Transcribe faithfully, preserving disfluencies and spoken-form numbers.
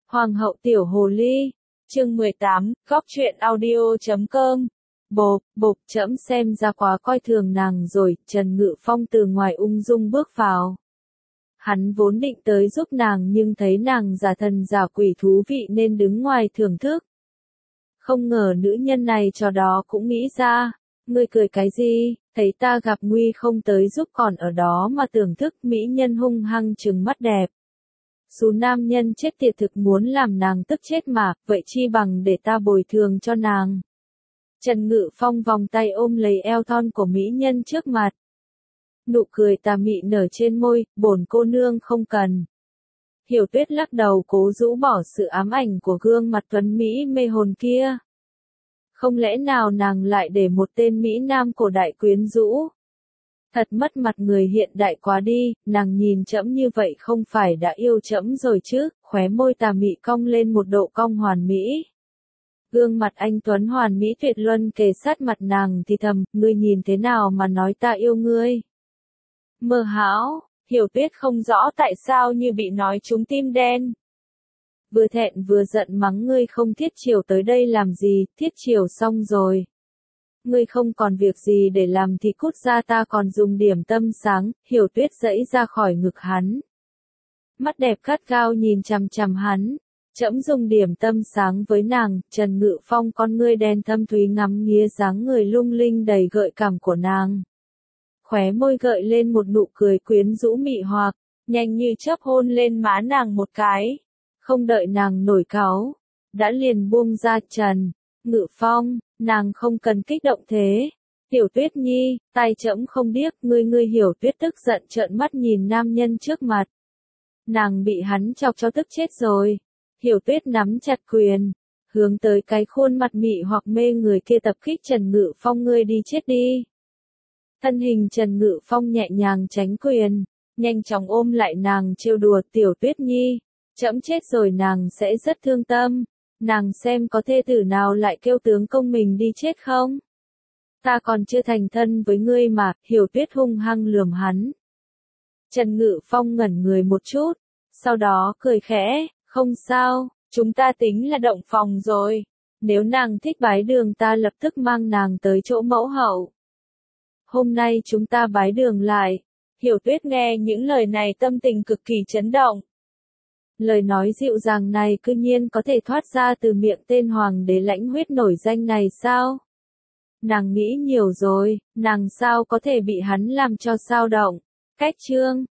Hoàng hậu tiểu hồ ly, chương mười tám, góc truyện audio chấm com. Bộp, bộp, trẫm xem ra quá coi thường nàng rồi, Trần Ngự Phong từ ngoài ung dung bước vào. Hắn vốn định tới giúp nàng nhưng thấy nàng giả thần giả quỷ thú vị nên đứng ngoài thưởng thức. Không ngờ nữ nhân này cho đó cũng nghĩ ra, ngươi cười cái gì, thấy ta gặp nguy không tới giúp còn ở đó mà thưởng thức. Mỹ nhân hung hăng trừng mắt đẹp. Số nam nhân chết tiệt thực muốn làm nàng tức chết mà, vậy chi bằng để ta bồi thường cho nàng. Trần Ngự Phong vòng tay ôm lấy eo thon của mỹ nhân trước mặt. Nụ cười tà mị nở trên môi, bổn cô nương không cần. Hiểu Tuyết lắc đầu cố rũ bỏ sự ám ảnh của gương mặt tuấn Mỹ mê hồn kia. Không lẽ nào nàng lại để một tên Mỹ Nam cổ đại quyến rũ? Thật mất mặt người hiện đại quá đi, nàng nhìn trẫm như vậy không phải đã yêu trẫm rồi chứ, khóe môi tà mị cong lên một độ cong hoàn mỹ. Gương mặt anh tuấn hoàn mỹ tuyệt luân kề sát mặt nàng thì thầm, ngươi nhìn thế nào mà nói ta yêu ngươi? Mơ hão, Hiểu Tuyết không rõ tại sao như bị nói trúng tim đen. Vừa thẹn vừa giận mắng ngươi không thiết chiều tới đây làm gì, thiết chiều xong rồi. Ngươi không còn việc gì để làm thì cút ra, ta còn dùng điểm tâm sáng. Hiểu Tuyết giãy ra khỏi ngực hắn. Mắt đẹp gắt gao nhìn chằm chằm hắn. Trẫm dùng điểm tâm sáng với nàng. Trần Ngự Phong con ngươi đen thâm thúy ngắm nghía dáng người lung linh đầy gợi cảm của nàng. Khóe môi gợi lên một nụ cười quyến rũ mị hoặc, nhanh như chớp hôn lên má nàng một cái. Không đợi nàng nổi cáu, đã liền buông ra. Trần Ngự Phong, nàng không cần kích động thế. Tiểu Tuyết nhi, tay trẫm không điếc, ngươi ngươi. Hiểu Tuyết tức giận trợn mắt nhìn nam nhân trước mặt. Nàng bị hắn chọc cho tức chết rồi. Hiểu Tuyết nắm chặt quyền, hướng tới cái khuôn mặt mị hoặc mê người kia tập kích. Trần Ngự Phong, ngươi đi chết đi. Thân hình Trần Ngự Phong nhẹ nhàng tránh quyền, nhanh chóng ôm lại nàng trêu đùa. Tiểu Tuyết nhi, trẫm chết rồi nàng sẽ rất thương tâm. Nàng xem có thê tử nào lại kêu tướng công mình đi chết không? Ta còn chưa thành thân với ngươi mà. Hiểu Tuyết hung hăng lườm hắn. Trần Ngự Phong ngẩn người một chút, sau đó cười khẽ, không sao, chúng ta tính là động phòng rồi. Nếu nàng thích bái đường ta lập tức mang nàng tới chỗ mẫu hậu. Hôm nay chúng ta bái đường lại. Hiểu Tuyết nghe những lời này tâm tình cực kỳ chấn động. Lời nói dịu dàng này cư nhiên có thể thoát ra từ miệng tên hoàng đế lãnh huyết nổi danh này sao? Nàng nghĩ nhiều rồi, nàng sao có thể bị hắn làm cho sao động? Cách chương